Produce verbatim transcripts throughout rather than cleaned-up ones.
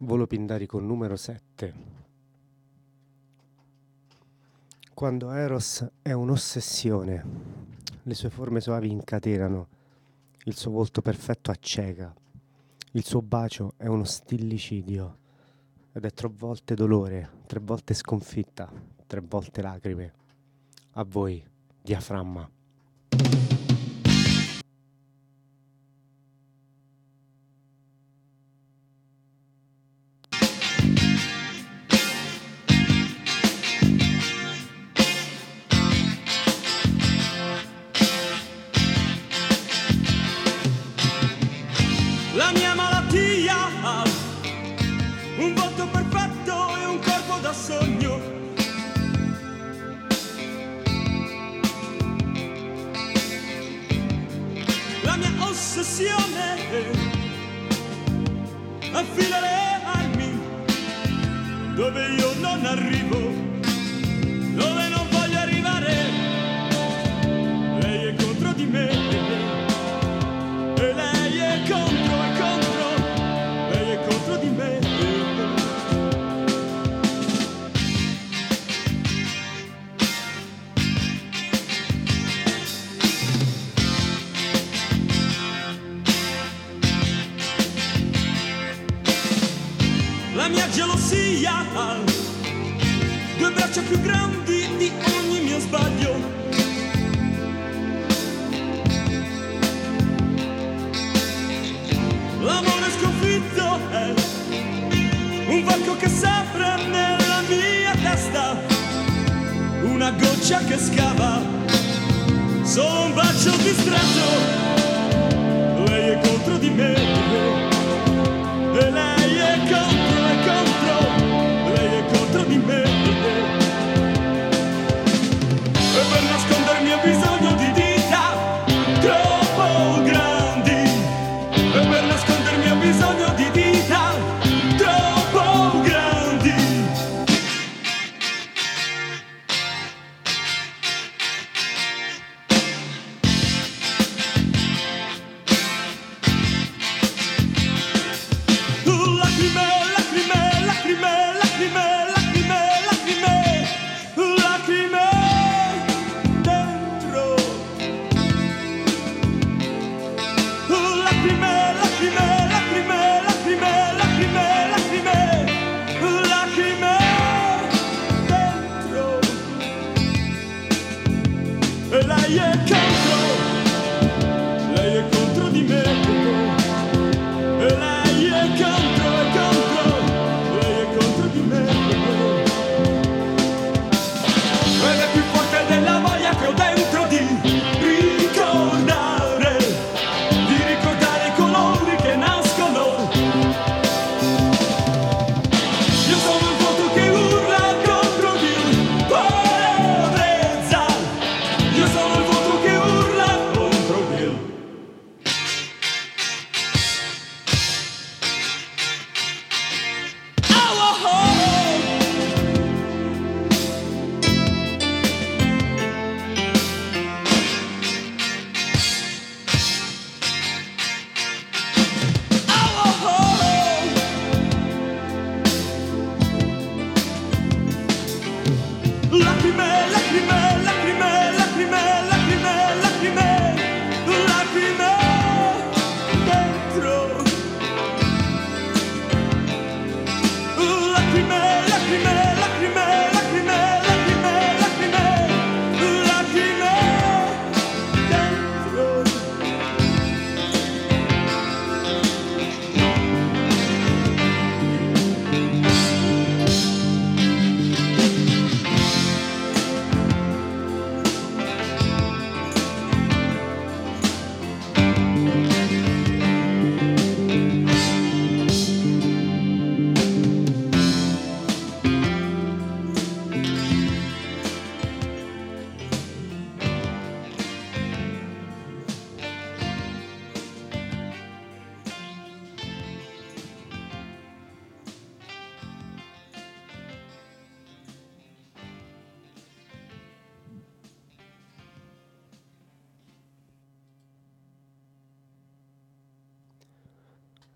Volo pindarico numero sette. Quando Eros è un'ossessione, le sue forme soavi incatenano, il suo volto perfetto acceca, il suo bacio è uno stillicidio ed è tre volte dolore, tre volte sconfitta, tre volte lacrime. A voi, diaframma. La mia malattia, un volto perfetto e un corpo da sogno. La mia ossessione affila le armi dove io non arrivo, dove non voglio arrivare. Lei è contro di me e lei è contro, è contro, lei è contro di me. La mia gelosia, due braccia più grandi di ogni mio sbaglio. L'amore sconfitto è un varco che s'apre nella mia testa, una goccia che scava, solo un bacio distratto. Lei è contro di me e lei è contro, è contro, lei è contro di me. E per nascondermi ho bisogno di dita troppo grandi, e per nascondermi ho bisogno di dita troppo grandi.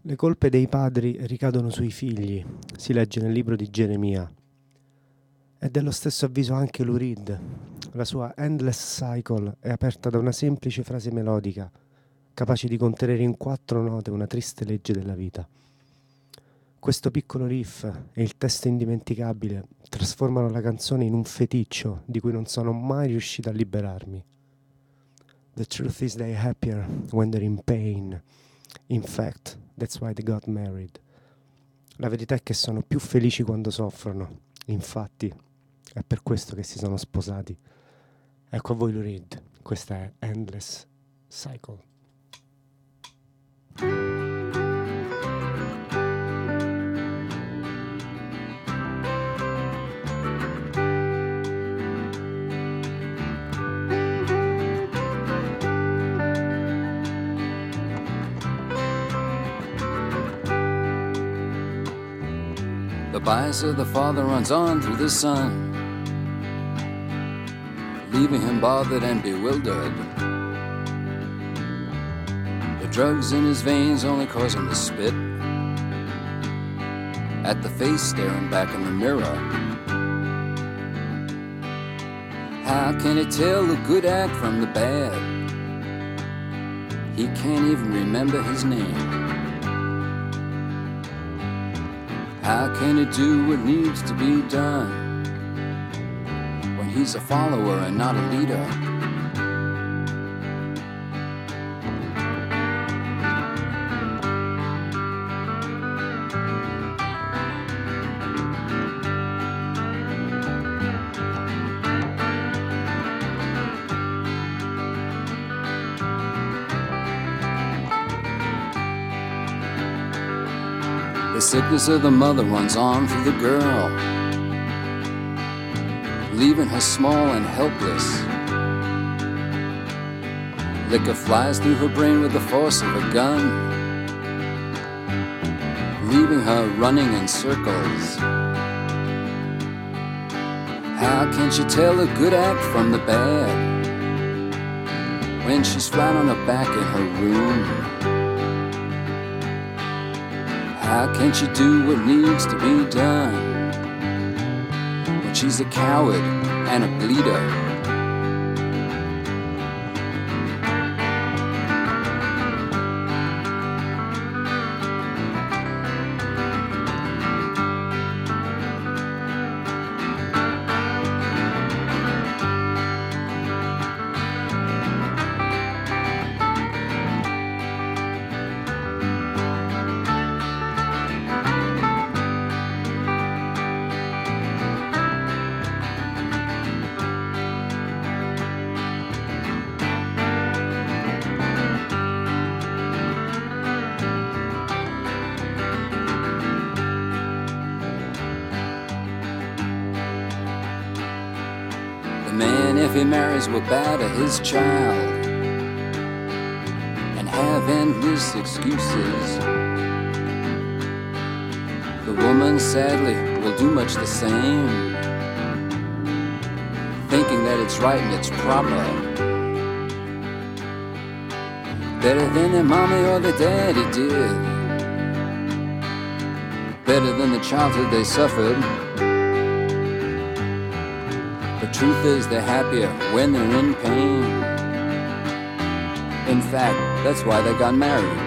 Le colpe dei padri ricadono sui figli, si legge nel libro di Geremia. È dello stesso avviso anche Lou Reed. La sua Endless Cycle è aperta da una semplice frase melodica, capace di contenere in quattro note una triste legge della vita. Questo piccolo riff e il testo indimenticabile trasformano la canzone in un feticcio di cui non sono mai riuscito a liberarmi. The truth is they're happier when they're in pain. In fact, that's why they got married. La verità è che sono più felici quando soffrono. Infatti, è per questo che si sono sposati. Ecco a voi Lou Reed. Questa è Endless Cycle. The bias of the father runs on through the son, leaving him bothered and bewildered. The drugs in his veins only cause him to spit at the face staring back in the mirror. How can he tell the good act from the bad? He can't even remember his name. How can he do what needs to be done when he's a follower and not a leader? The sickness of the mother runs on through the girl, leaving her small and helpless. Liquor flies through her brain with the force of a gun, leaving her running in circles. How can she tell a good act from the bad when she's flat on her back in her room? How can she do what needs to be done when she's a coward and a bleeder? If he marries will batter his child and have endless excuses. The woman sadly will do much the same, thinking that it's right and it's proper, better than their mommy or their daddy did, better than the childhood they suffered. The truth is they're happier when they're in pain. In fact, that's why they got married.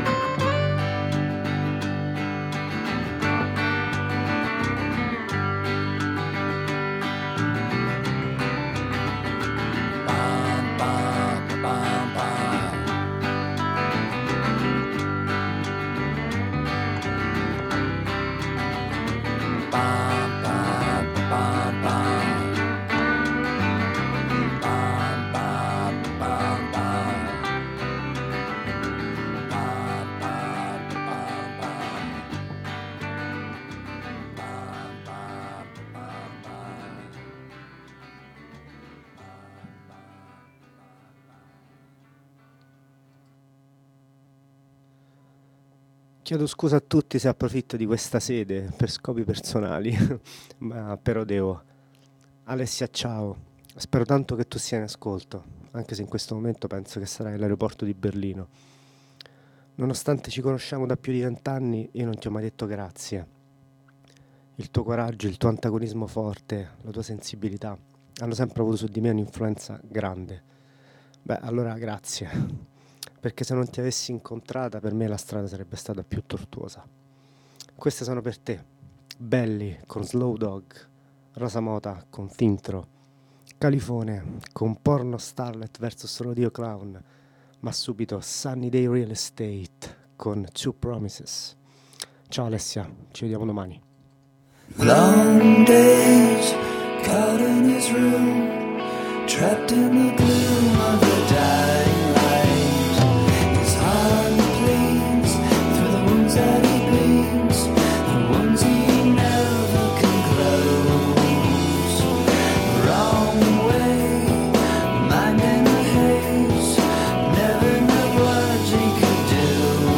Chiedo scusa a tutti se approfitto di questa sede per scopi personali, ma però devo. Alessia, ciao. Spero tanto che tu sia in ascolto, anche se in questo momento penso che sarai all'aeroporto di Berlino. Nonostante ci conosciamo da più di vent'anni, io non ti ho mai detto grazie. Il tuo coraggio, il tuo antagonismo forte, la tua sensibilità hanno sempre avuto su di me un'influenza grande. Beh, allora grazie, perché se non ti avessi incontrata per me la strada sarebbe stata più tortuosa. Queste sono per te. Belly con Slow Dog, Rosa Mota con Thintro, Califone con Porno Starlet versus Rodeo Clown, ma subito Sunny Day Real Estate con Two Promises. Ciao Alessia, ci vediamo domani. Long days, caught in his room, trapped in the gloom of the dying light. His heart bleeds through the wounds that he bleeds, the ones he never can close. Wrong way, mind in a haze, never knew what he could do.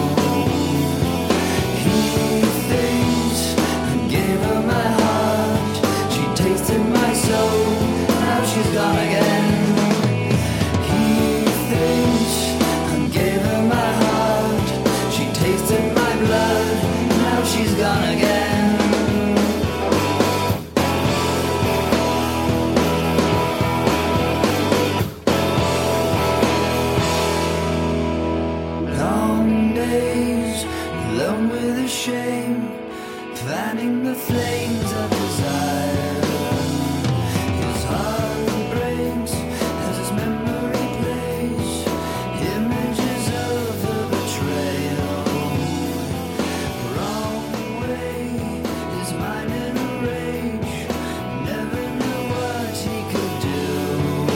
He thinks I gave her my heart, she tasted my soul, now she's gone again. He thinks I gave her my heart, she tasted my blood, now she's gone again. Long days, alone with his shame, fanning the flames of desire. His heart breaks as his memory plays images of the betrayal. Wrong way, his mind in a rage, never knew what he could do.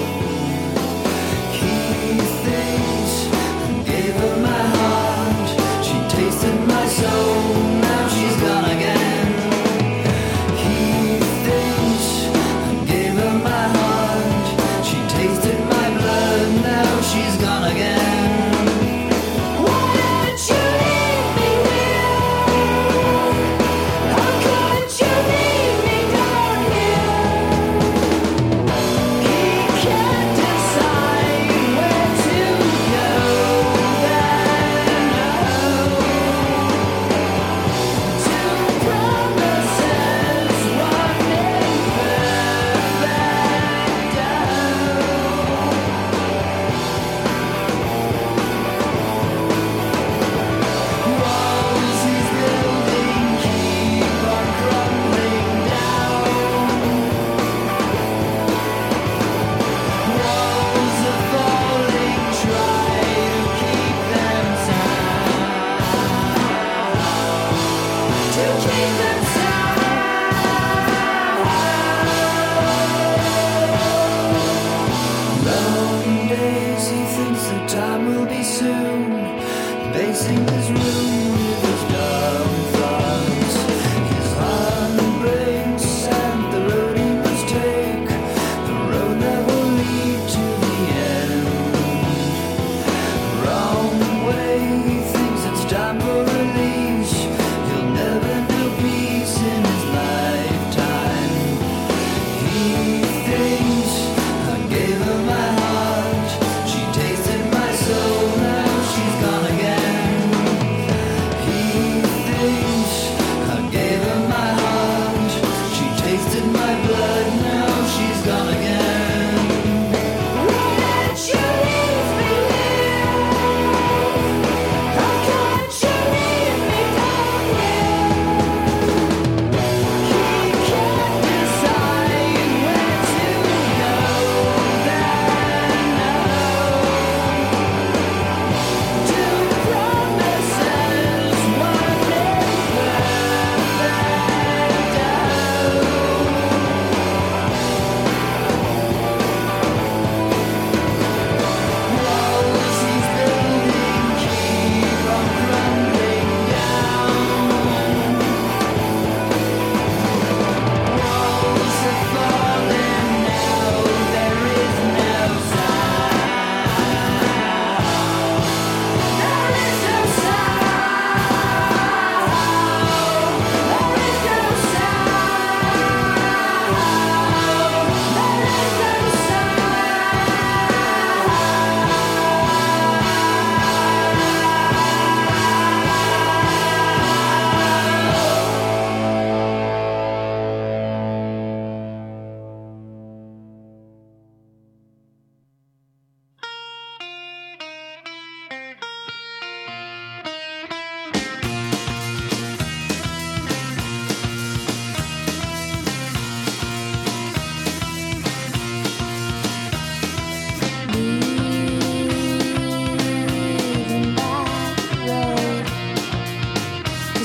He thinks I gave her my heart, she tasted my soul, now she's gone again. He thinks I gave her my heart, she tasted my blood, now she's gone again. Why did you leave me here? How could you leave me down here? He can't decide where to go then. Two promises, one imperfect walls he's building keep on crumbling down. Walls are falling, try to keep them sound. To keep them sound. Long days, he thinks the time will be soon, pacing his room with his dumb thoughts. His heart breaks and the road he must take, the road that will lead to the end. Wrong way, he thinks it's time for release, he'll never know peace in his lifetime. He thinks I gave her my heart, she tasted my soul, now she's gone again.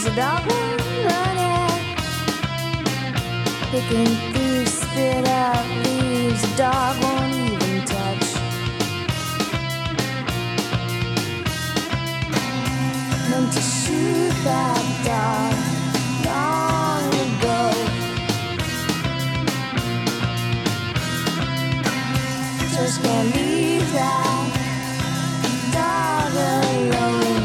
leaves a dog won't run it. Picking through spit up leaves a dog won't even touch. Meant to shoot that dog long ago. Just can't leave that dog alone.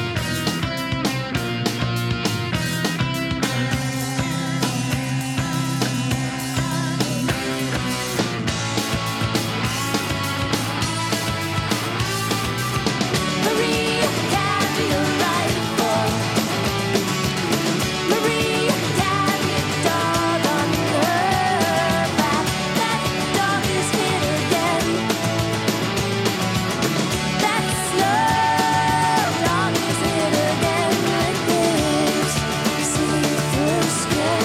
Maria, carry a rifle. Maria, carry a dog on her back. That dog is hit again. That slow dog is hit again with his see-through skin.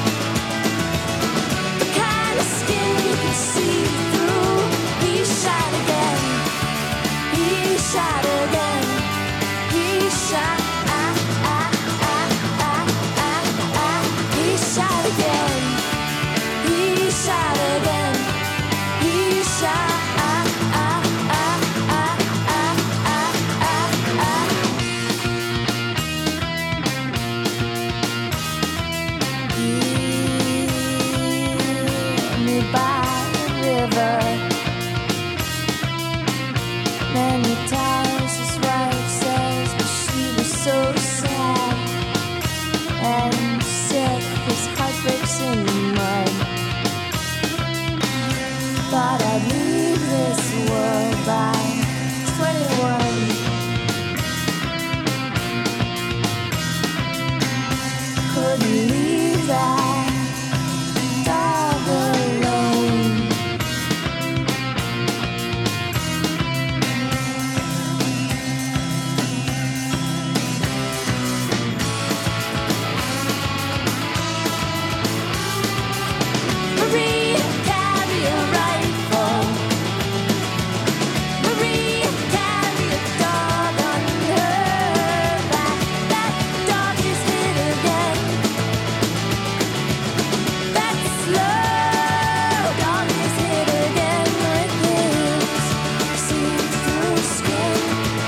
The kind of skin you can see through. He shot again. He shot again. He shot. Ah, ah, ah, ah, ah, ah. He shot again. He shot again. He shot. Ah, ah, ah, ah, ah, ah, ah, ah. Me by the river. Many times his wife says, but she was so sad and sick. His heart breaks in the mud. Thought I'd leave this world by twenty-one. Couldn't leave that dog alone. Maria, carry a rifle. Maria, carry a dog on her back. That dog is hit again. That slow dog is hit again with his see-through skin.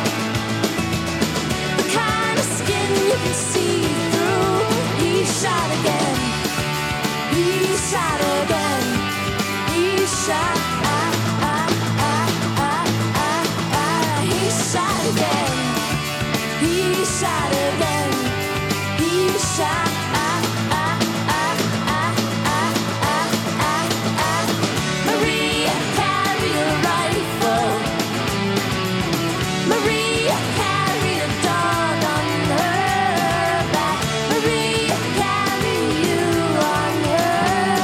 The kind of skin you can see through. He shot again. He shot again. He shot. Ah, ah, ah, ah, ah, ah. He shot again. He shot again. He shot. Ah, ah, ah, ah, ah, ah, ah, ah. Maria, carry a rifle. Maria, carry a dog on her back. Maria, carry you on her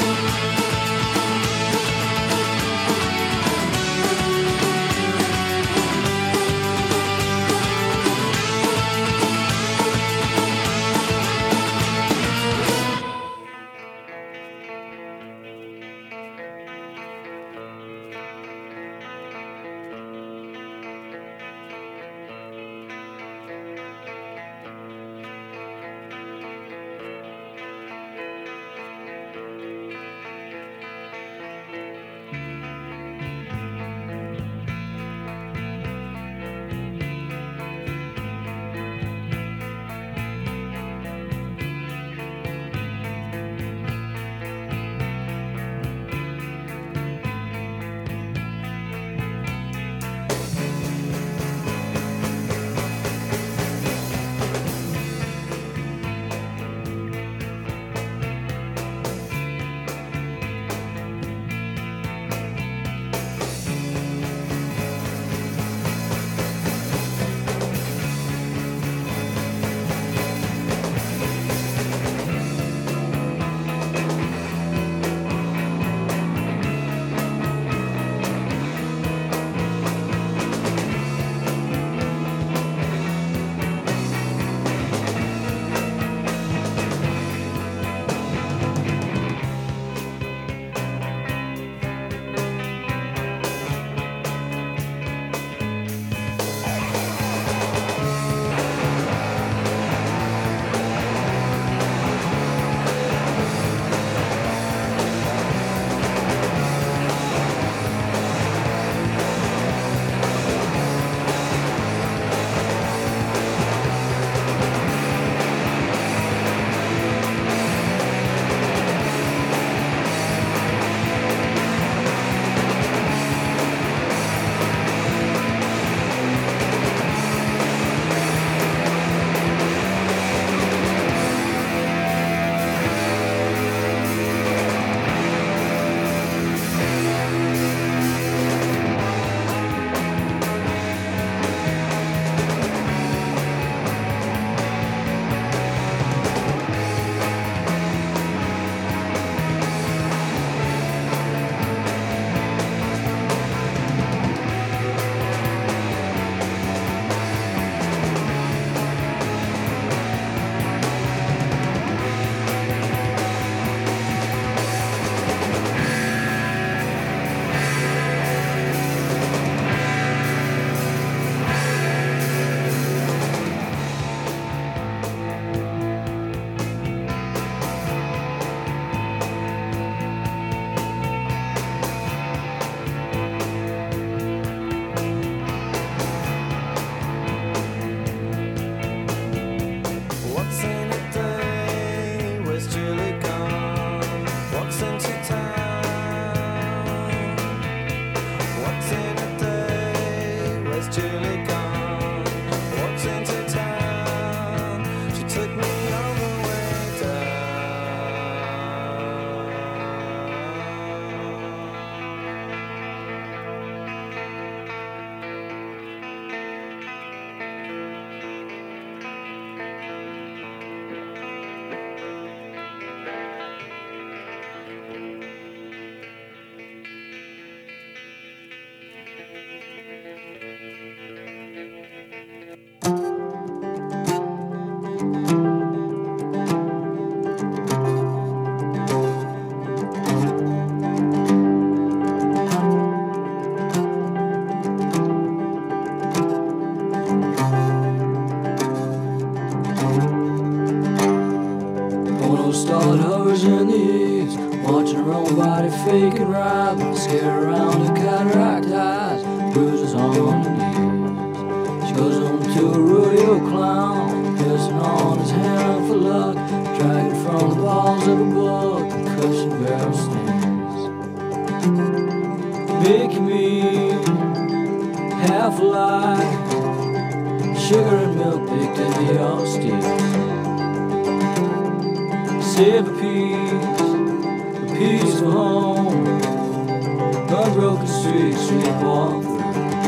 back. body faking right, mascara around the cataract eyes, bruises on the knees. She goes on to a rodeo clown, pissing on his hand for luck, dragging from the balls of a book, cushion barrel stands. Making me half alive, sugar and milk picked in the all steals. Save a piece, a piece of home, unbroken streets, sleepwalk through.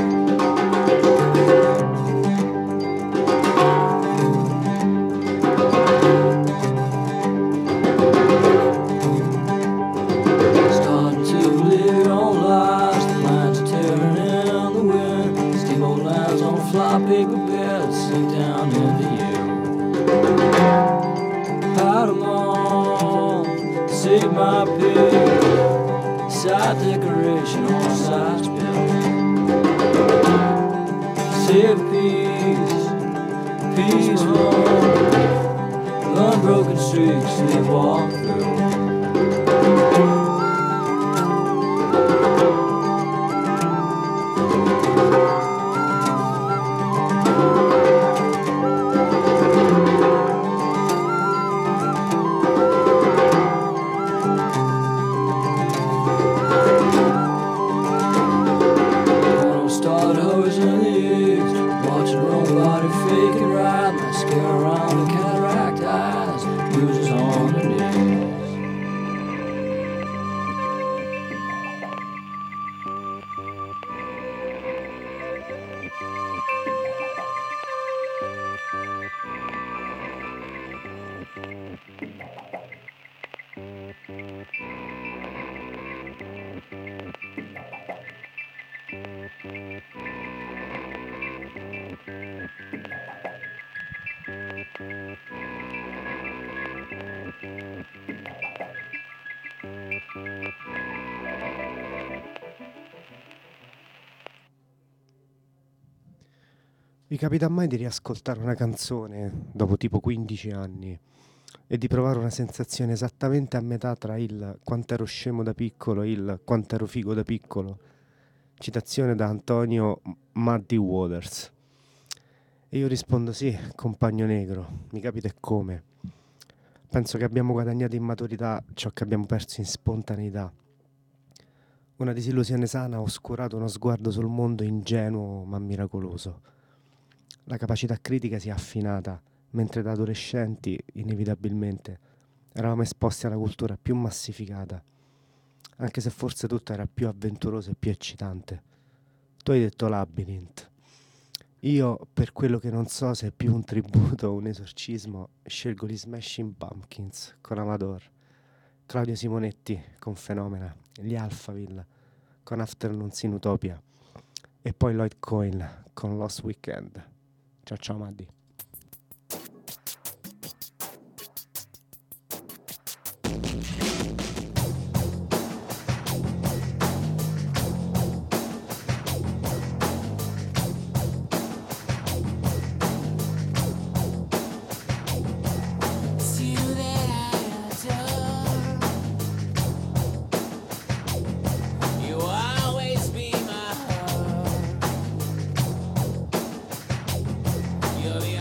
Starting to live on lies, the lines are tearing in the wind. Steamboat lines on fly paper beds, sink down in the air. Out of save my pig, side decoration on side bill. Save a piece, piece home, unbroken streets they walk through. Vi capita mai di riascoltare una canzone dopo tipo quindici anni e di provare una sensazione esattamente a metà tra il quant'ero scemo da piccolo e il quant'ero figo da piccolo? Citazione da Antonio Muddy Waters. E io rispondo sì, compagno negro, mi capita e come. Penso che abbiamo guadagnato in maturità ciò che abbiamo perso in spontaneità. Una disillusione sana ha oscurato uno sguardo sul mondo ingenuo ma miracoloso. La capacità critica si è affinata, mentre da adolescenti, inevitabilmente, eravamo esposti alla cultura più massificata, anche se forse tutto era più avventuroso e più eccitante. Tu hai detto Labyrinth. Io, per quello che non so se è più un tributo o un esorcismo, scelgo gli Smashing Pumpkins con Amador, Claudio Simonetti con Phenomena, gli Alphaville con Afternoons in Utopia e poi Lloyd Cohen con Lost Weekend. Ciao ciao Maddi. You're the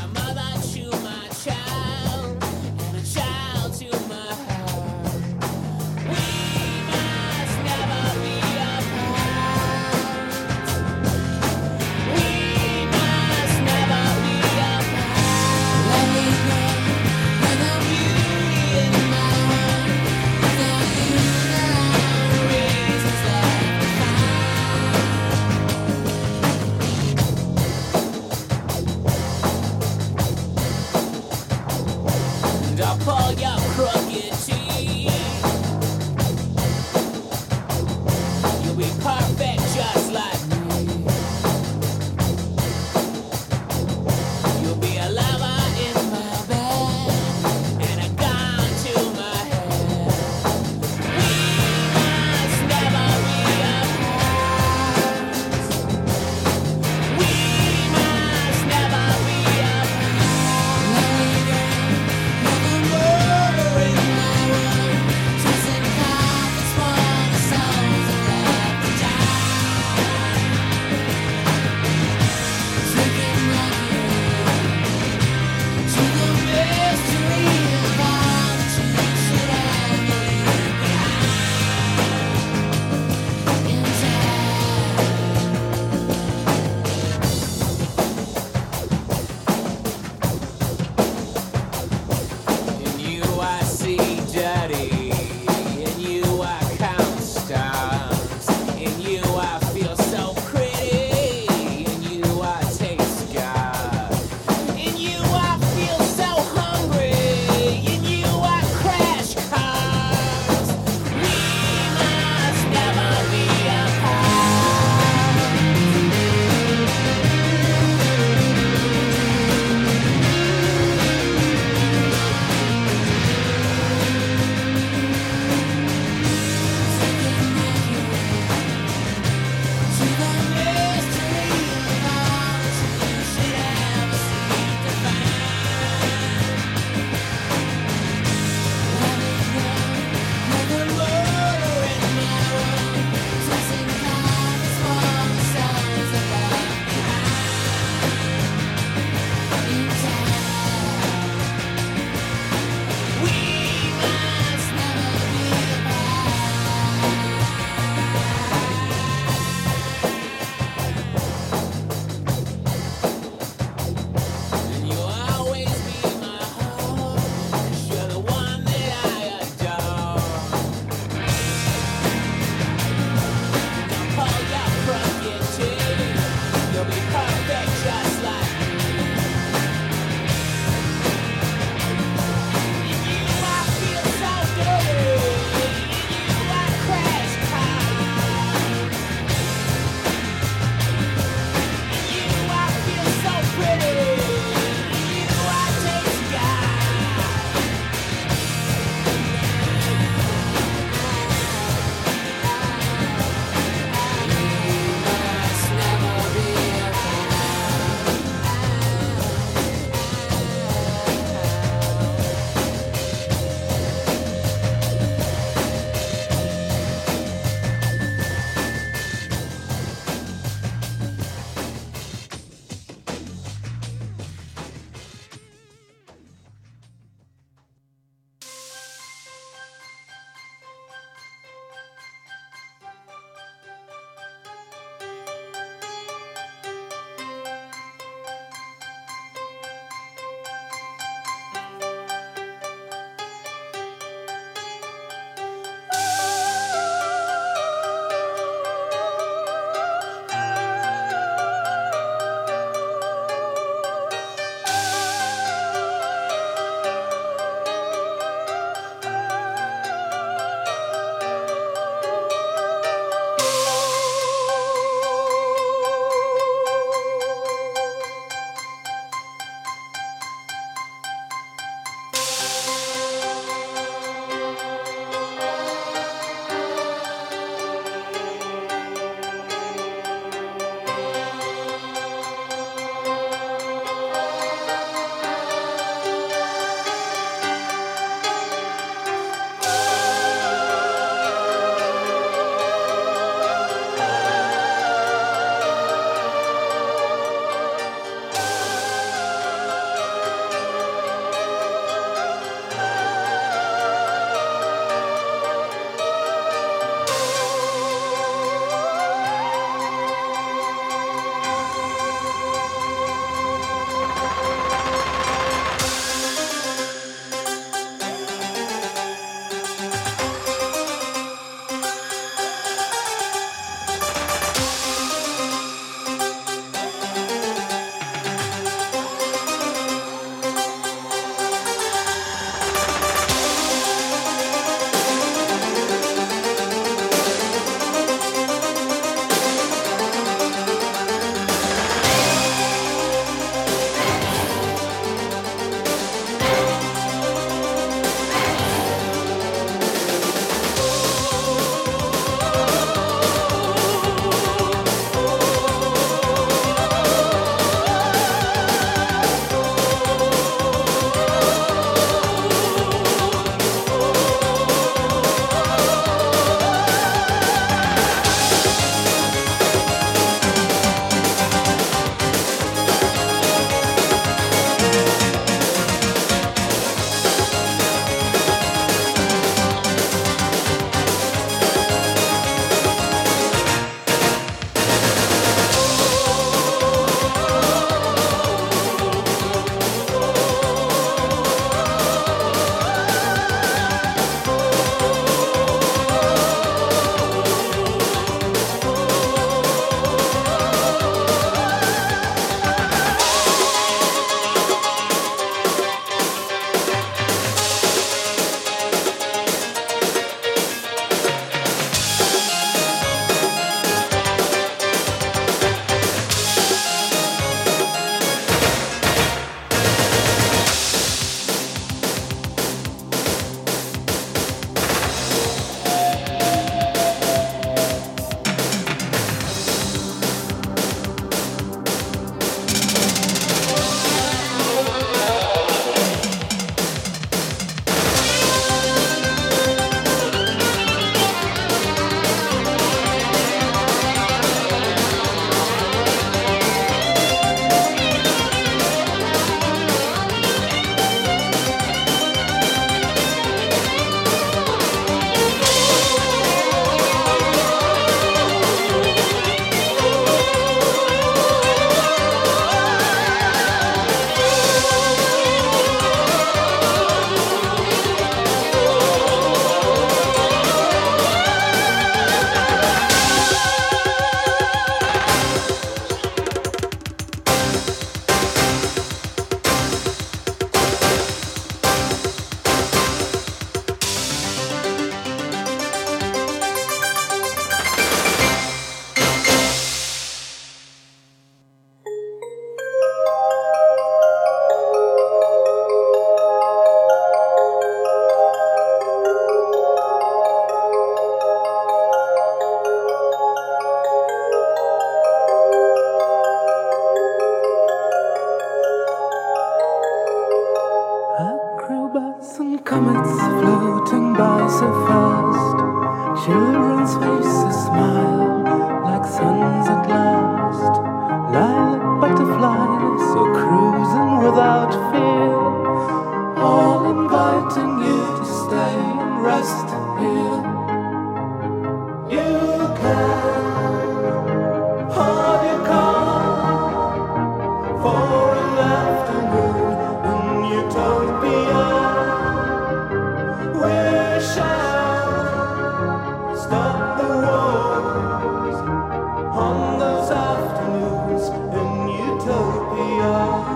utopia.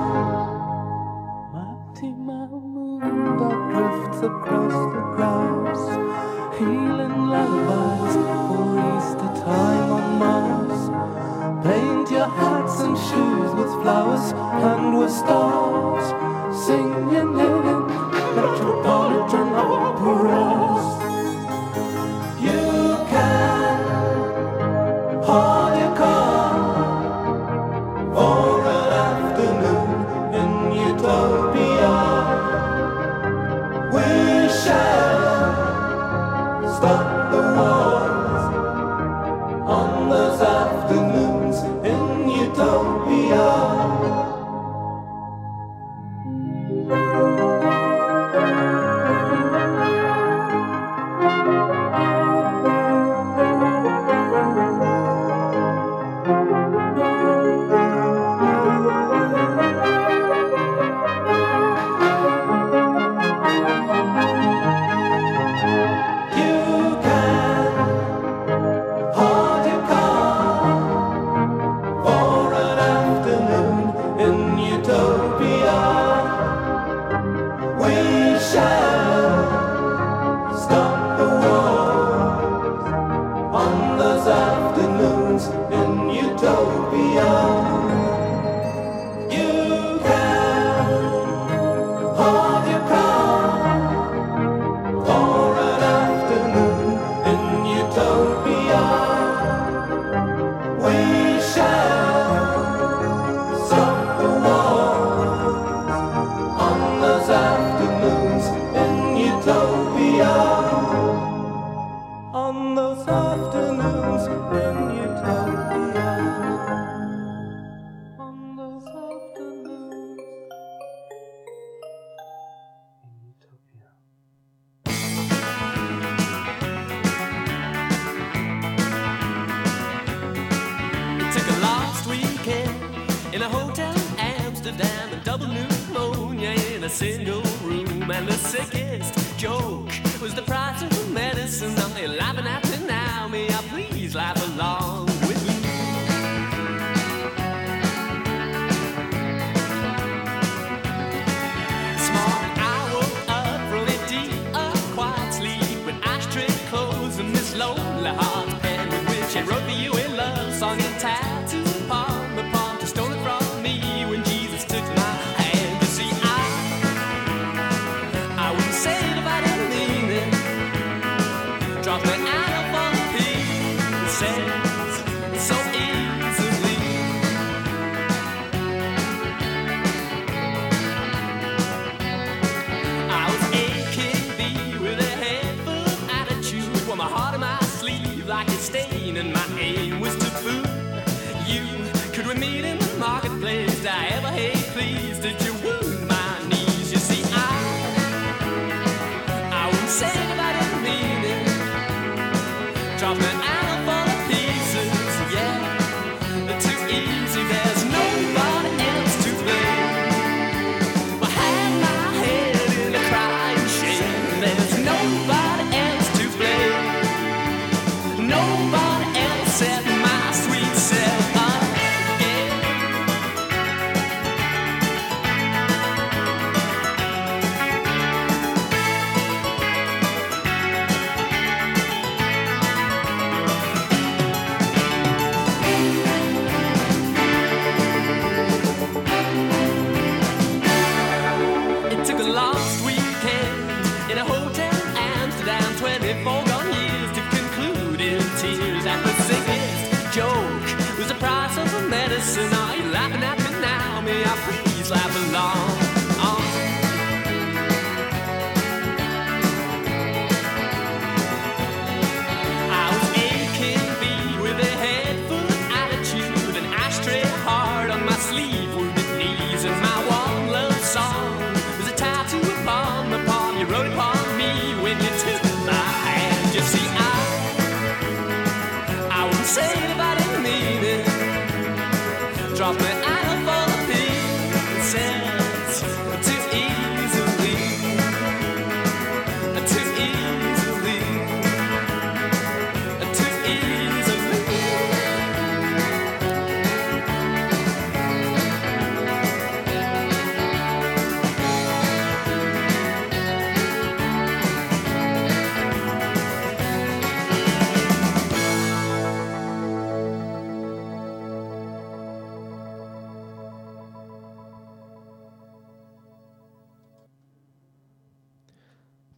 Mighty my moon that drifts across the grass, healing lullabies for Easter time on Mars. Paint your hats and shoes with flowers and with stars, singing in metropolitan operas. You can hold your car for an afternoon in utopia. We shall stop the wars on those afternoons in utopia.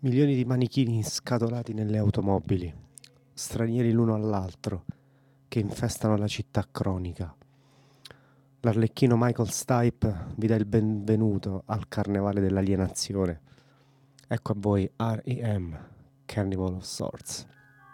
Milioni di manichini scatolati nelle automobili, stranieri l'uno all'altro, che infestano la città cronica. L'arlecchino Michael Stipe vi dà il benvenuto al carnevale dell'alienazione. Ecco a voi R E M, Carnival of Sorts.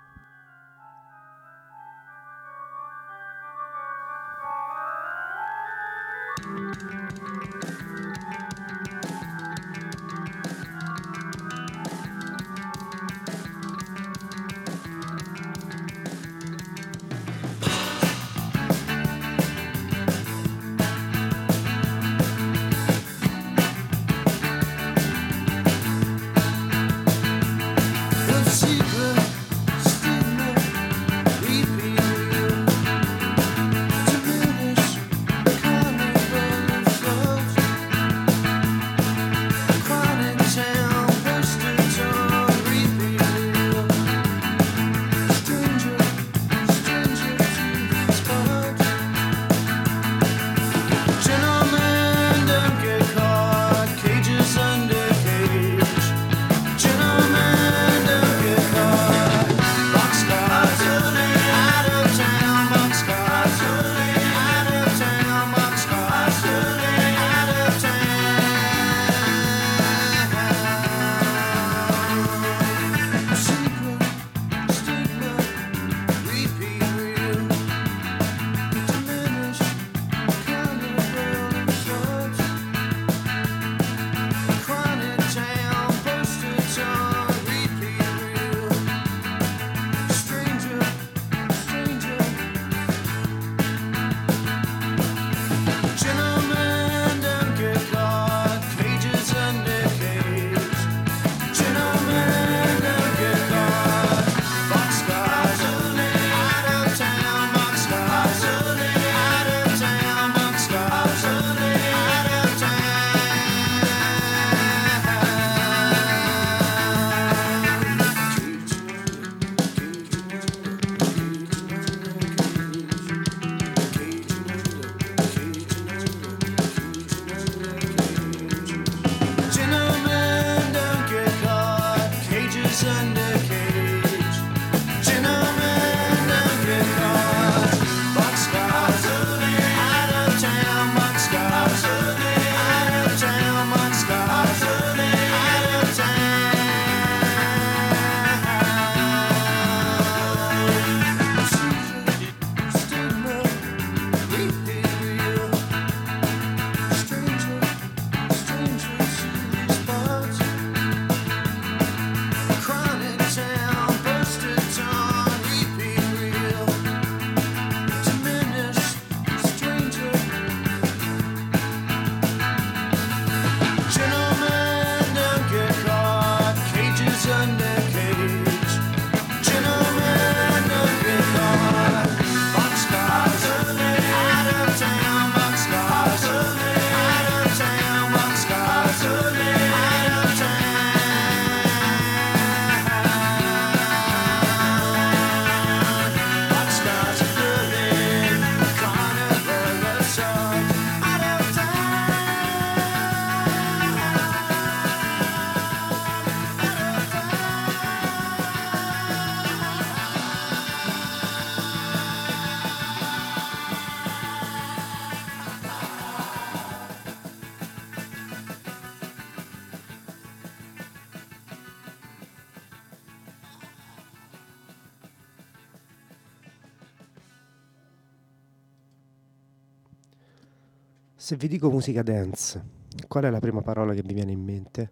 Se vi dico musica dance, qual è la prima parola che vi viene in mente?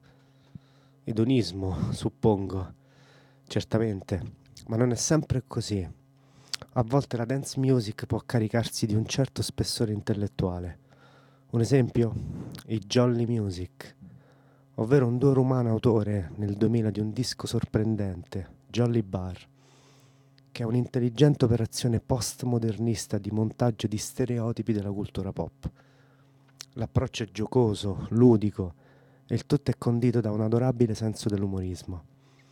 Edonismo, suppongo. Certamente, ma non è sempre così. A volte la dance music può caricarsi di un certo spessore intellettuale. Un esempio? I Jolly Music, ovvero un duo rumano autore nel duemila di un disco sorprendente, Jolly Bar, che è un'intelligente operazione postmodernista di montaggio di stereotipi della cultura pop. L'approccio è giocoso, ludico e il tutto è condito da un adorabile senso dell'umorismo.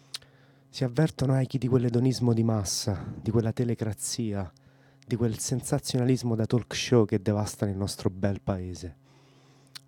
Si avvertono echi di quell'edonismo di massa, di quella telecrazia, di quel sensazionalismo da talk show che devastano il nostro bel paese.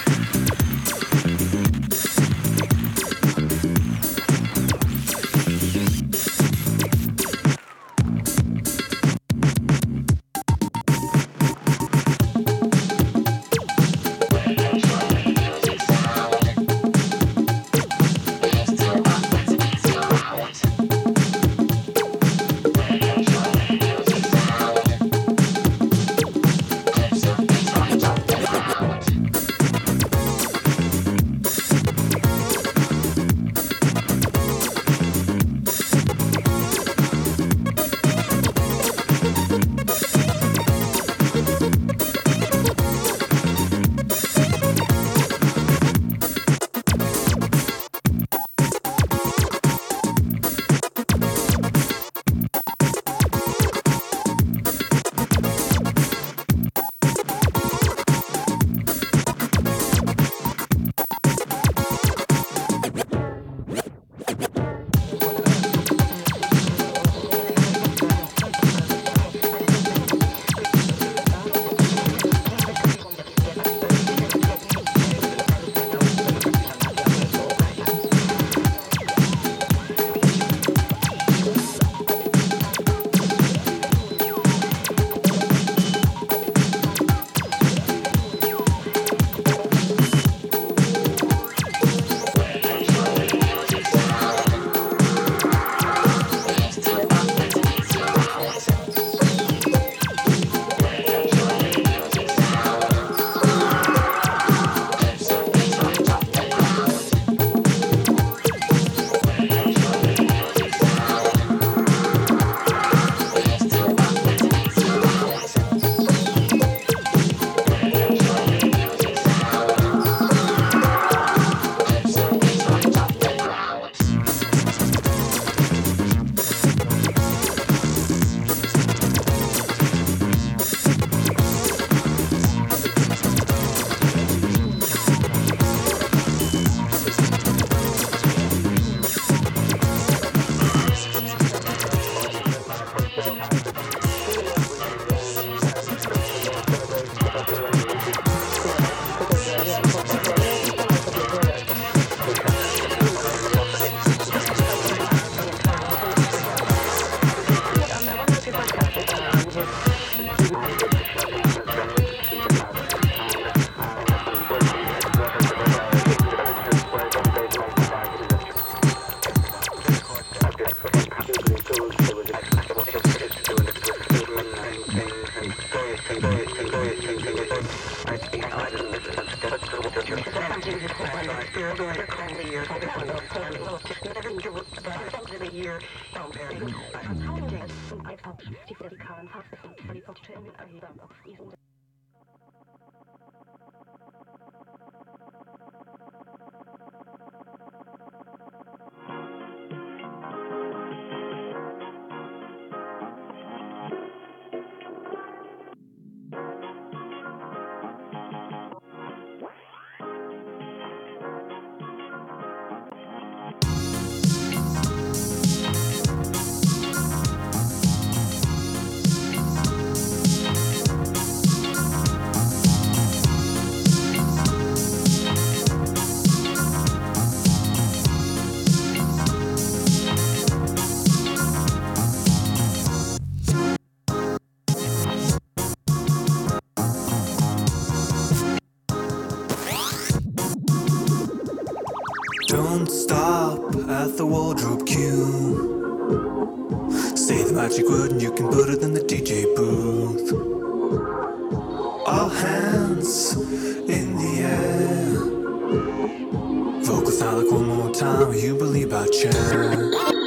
Don't stop at the wardrobe queue. Say the magic word and you can put it in the D J booth. All hands in the air. Vocals sound like one more time. You believe I share.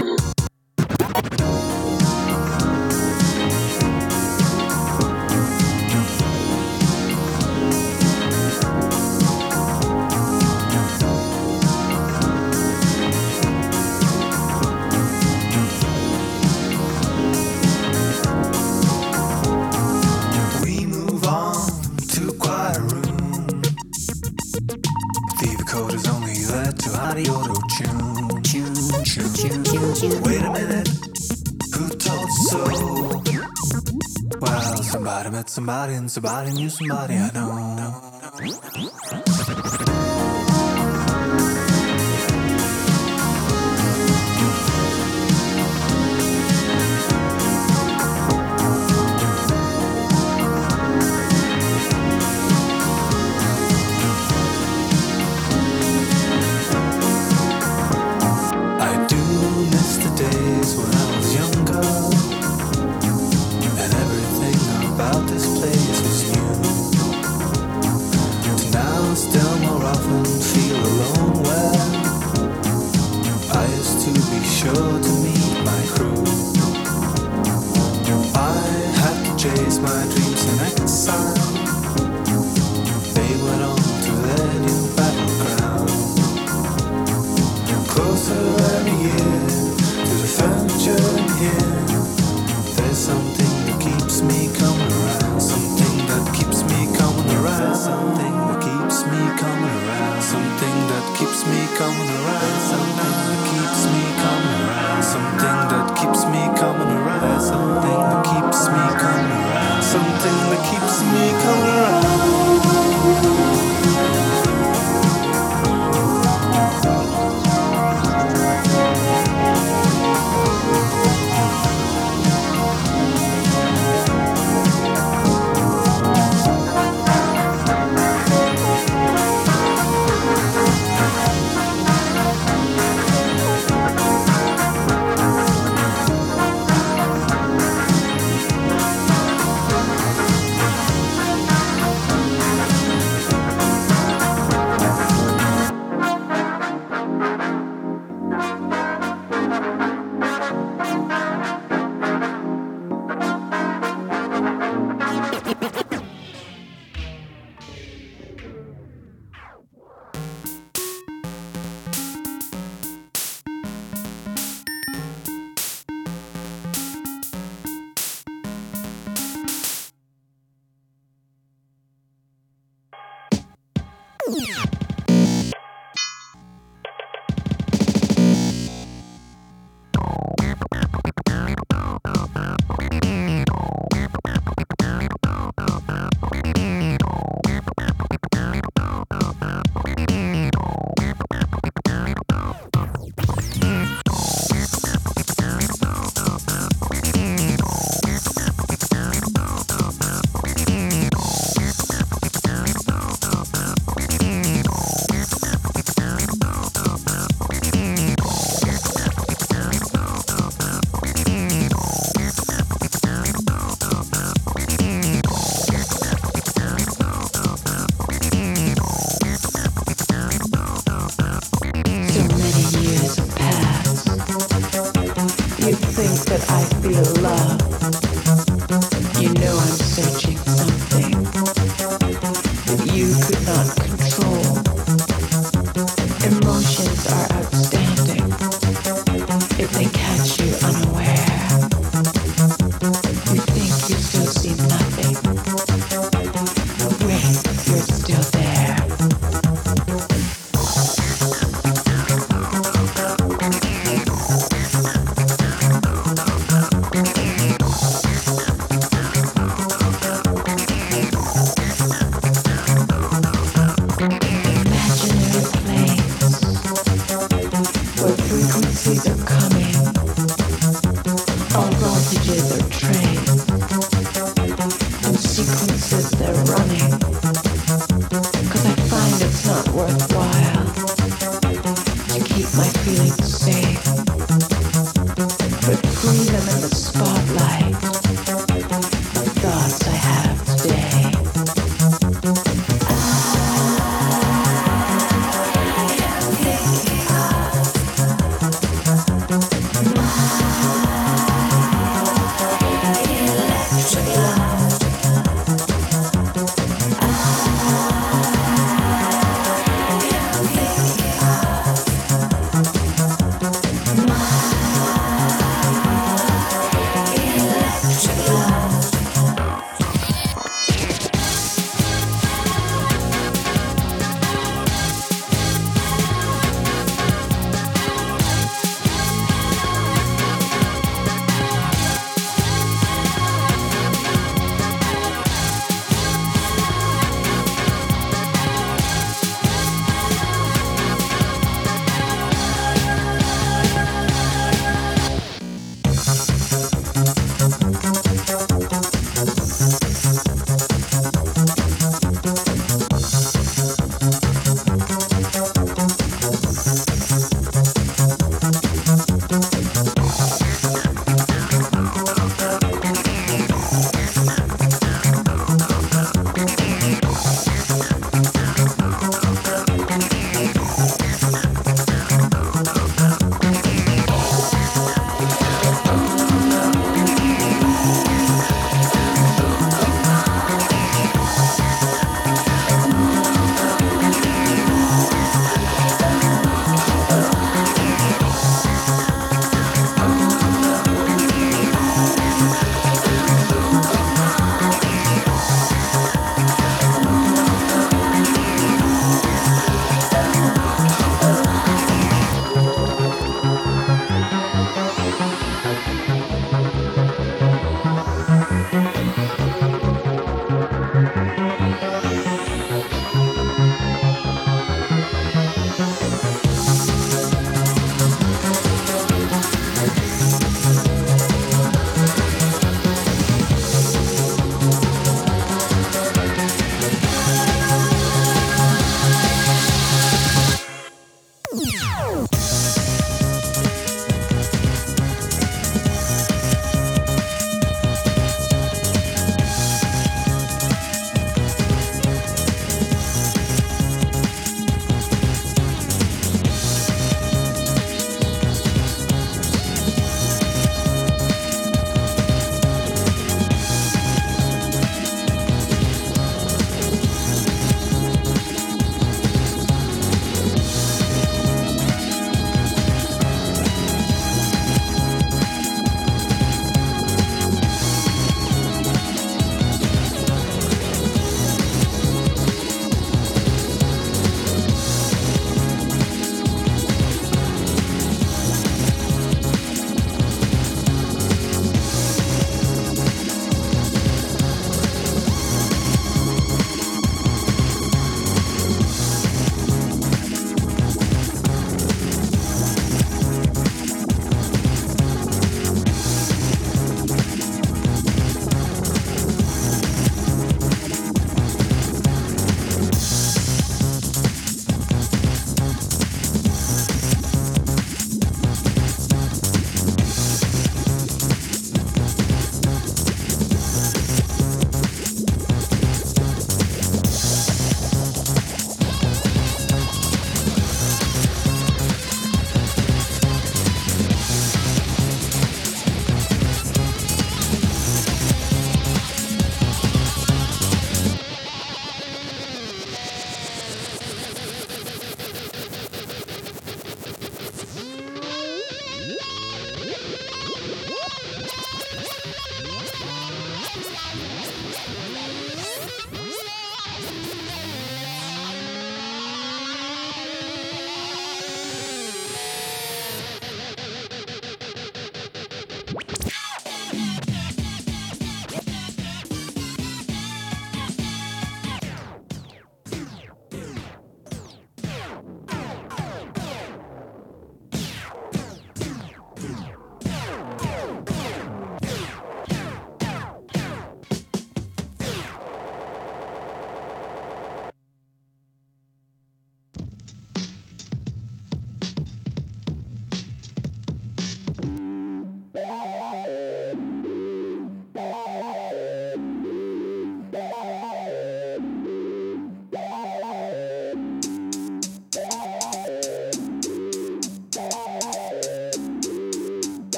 Wait a minute, who told so? Well, somebody met somebody and somebody knew somebody I know.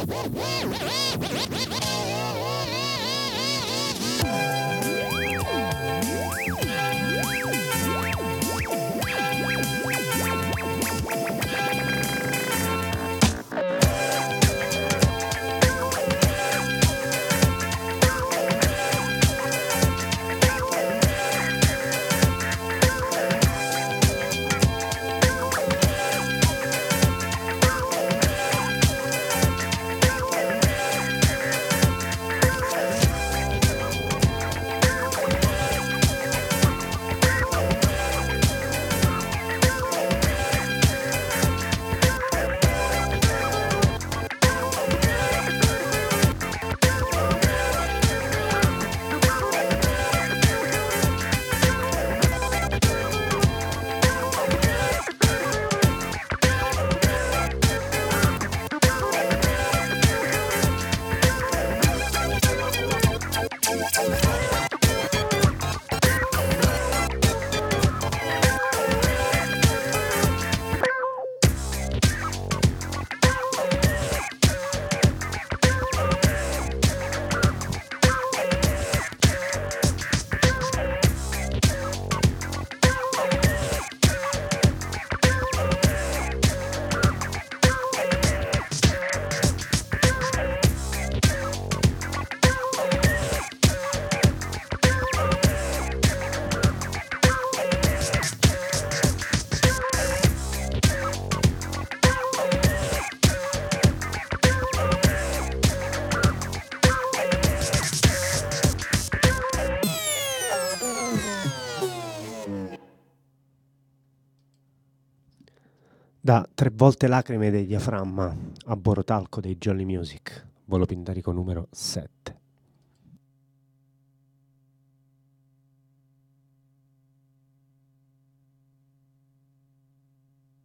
Da Tre volte lacrime del diaframma a Borotalco dei Jolly Music, volo pindarico numero sette.